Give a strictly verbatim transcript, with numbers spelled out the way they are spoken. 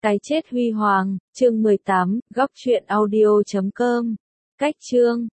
Cái chết huy hoàng, chương mười tám, góc truyện audio chấm com. Cách chương